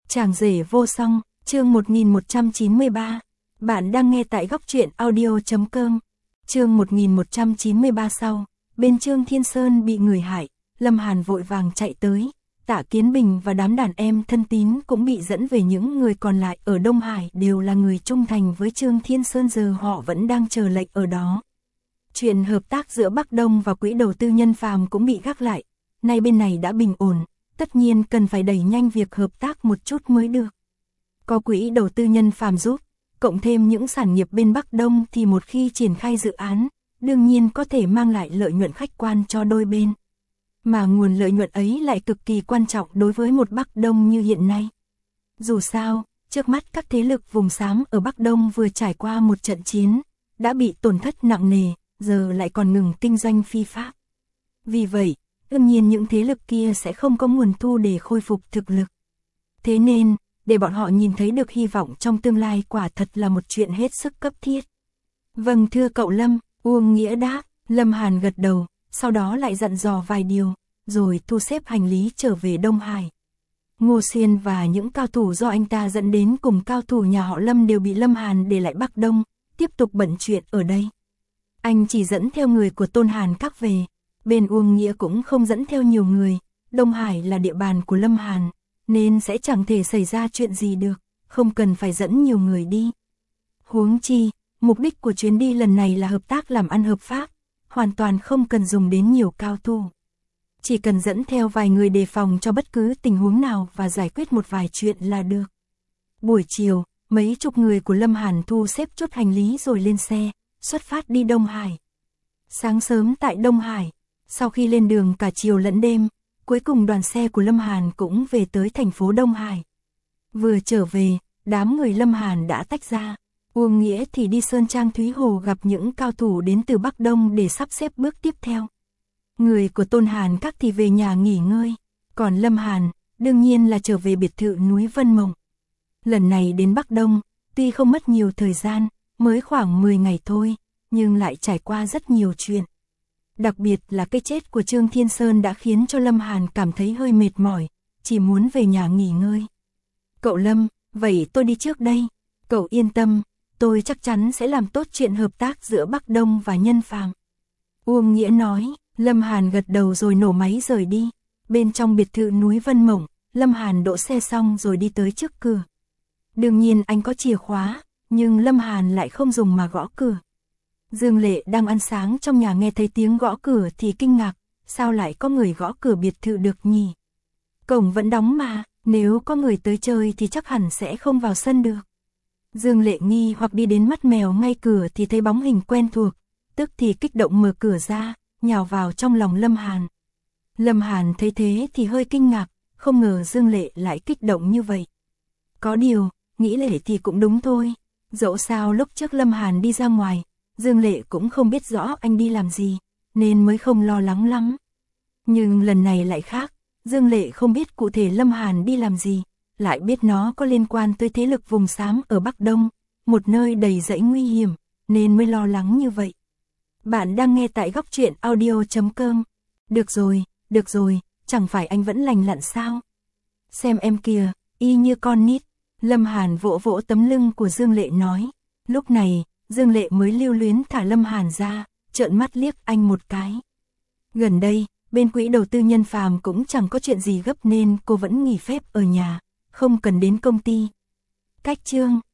Chàng rể vô song, chương 1193. Bạn đang nghe tại góc truyện audio.com. Chương 1193 sau, bên Trương Thiên Sơn bị người hại, Lâm Hàn vội vàng chạy tới, Tạ Kiến Bình và đám đàn em thân tín cũng bị dẫn về, những người còn lại ở Đông Hải đều là người trung thành với Trương Thiên Sơn, giờ họ vẫn đang chờ lệnh ở đó. Chuyện hợp tác giữa Bắc Đông và quỹ đầu tư Nhân Phàm cũng bị gác lại, nay bên này đã bình ổn, tất nhiên cần phải đẩy nhanh việc hợp tác một chút mới được. Có quỹ đầu tư Nhân Phàm giúp, cộng thêm những sản nghiệp bên Bắc Đông thì một khi triển khai dự án, đương nhiên có thể mang lại lợi nhuận khách quan cho đôi bên. Mà nguồn lợi nhuận ấy lại cực kỳ quan trọng đối với một Bắc Đông như hiện nay. Dù sao, trước mắt các thế lực vùng xám ở Bắc Đông vừa trải qua một trận chiến, đã bị tổn thất nặng nề, giờ lại còn ngừng kinh doanh phi pháp. Vì vậy, đương nhiên những thế lực kia sẽ không có nguồn thu để khôi phục thực lực. Thế nên, để bọn họ nhìn thấy được hy vọng trong tương lai quả thật là một chuyện hết sức cấp thiết. Vâng thưa cậu Lâm, Uông Nghĩa đáp. Lâm Hàn gật đầu, sau đó lại dặn dò vài điều, rồi thu xếp hành lý trở về Đông Hải. Ngô Xiên và những cao thủ do anh ta dẫn đến cùng cao thủ nhà họ Lâm đều bị Lâm Hàn để lại Bắc Đông, tiếp tục bận chuyện ở đây. Anh chỉ dẫn theo người của Tôn Hàn Các về, bên Uông Nghĩa cũng không dẫn theo nhiều người, Đông Hải là địa bàn của Lâm Hàn, nên sẽ chẳng thể xảy ra chuyện gì được, không cần phải dẫn nhiều người đi. Huống chi, mục đích của chuyến đi lần này là hợp tác làm ăn hợp pháp, hoàn toàn không cần dùng đến nhiều cao thủ. Chỉ cần dẫn theo vài người đề phòng cho bất cứ tình huống nào và giải quyết một vài chuyện là được. Buổi chiều, mấy chục người của Lâm Hàn thu xếp chốt hành lý rồi lên xe, xuất phát đi Đông Hải. Sáng sớm tại Đông Hải, sau khi lên đường cả chiều lẫn đêm, cuối cùng đoàn xe của Lâm Hàn cũng về tới thành phố Đông Hải. Vừa trở về, đám người Lâm Hàn đã tách ra. Uông Nghĩa thì đi Sơn Trang Thúy Hồ gặp những cao thủ đến từ Bắc Đông để sắp xếp bước tiếp theo. Người của Tôn Hàn Các thì về nhà nghỉ ngơi, còn Lâm Hàn, đương nhiên là trở về biệt thự núi Vân Mộng. Lần này đến Bắc Đông, tuy không mất nhiều thời gian, mới khoảng 10 ngày thôi, nhưng lại trải qua rất nhiều chuyện. Đặc biệt là cái chết của Trương Thiên Sơn đã khiến cho Lâm Hàn cảm thấy hơi mệt mỏi, chỉ muốn về nhà nghỉ ngơi. Cậu Lâm, vậy tôi đi trước đây. Cậu yên tâm, tôi chắc chắn sẽ làm tốt chuyện hợp tác giữa Bắc Đông và Nhân Phàm. Uông Nghĩa nói. Lâm Hàn gật đầu rồi nổ máy rời đi. Bên trong biệt thự núi Vân Mộng, Lâm Hàn đỗ xe xong rồi đi tới trước cửa. Đương nhiên anh có chìa khóa, nhưng Lâm Hàn lại không dùng mà gõ cửa. Dương Lệ đang ăn sáng trong nhà nghe thấy tiếng gõ cửa thì kinh ngạc, sao lại có người gõ cửa biệt thự được nhỉ? Cổng vẫn đóng mà, nếu có người tới chơi thì chắc hẳn sẽ không vào sân được. Dương Lệ nghi hoặc đi đến mắt mèo ngay cửa thì thấy bóng hình quen thuộc, tức thì kích động mở cửa ra, nhào vào trong lòng Lâm Hàn. Lâm Hàn thấy thế thì hơi kinh ngạc, không ngờ Dương Lệ lại kích động như vậy. Có điều, nghĩ Lệ thì cũng đúng thôi, dẫu sao lúc trước Lâm Hàn đi ra ngoài, Dương Lệ cũng không biết rõ anh đi làm gì, nên mới không lo lắng lắm. Nhưng lần này lại khác, Dương Lệ không biết cụ thể Lâm Hàn đi làm gì, lại biết nó có liên quan tới thế lực vùng xám ở Bắc Đông, một nơi đầy rẫy nguy hiểm, nên mới lo lắng như vậy. Bạn đang nghe tại góc truyện audio.com. Được rồi, chẳng phải anh vẫn lành lặn sao? Xem em kìa, y như con nít. Lâm Hàn vỗ vỗ tấm lưng của Dương Lệ nói. Lúc này, Dương Lệ mới lưu luyến thả Lâm Hàn ra, trợn mắt liếc anh một cái. Gần đây, bên quỹ đầu tư Nhân Phàm cũng chẳng có chuyện gì gấp nên cô vẫn nghỉ phép ở nhà, không cần đến công ty. Cách chương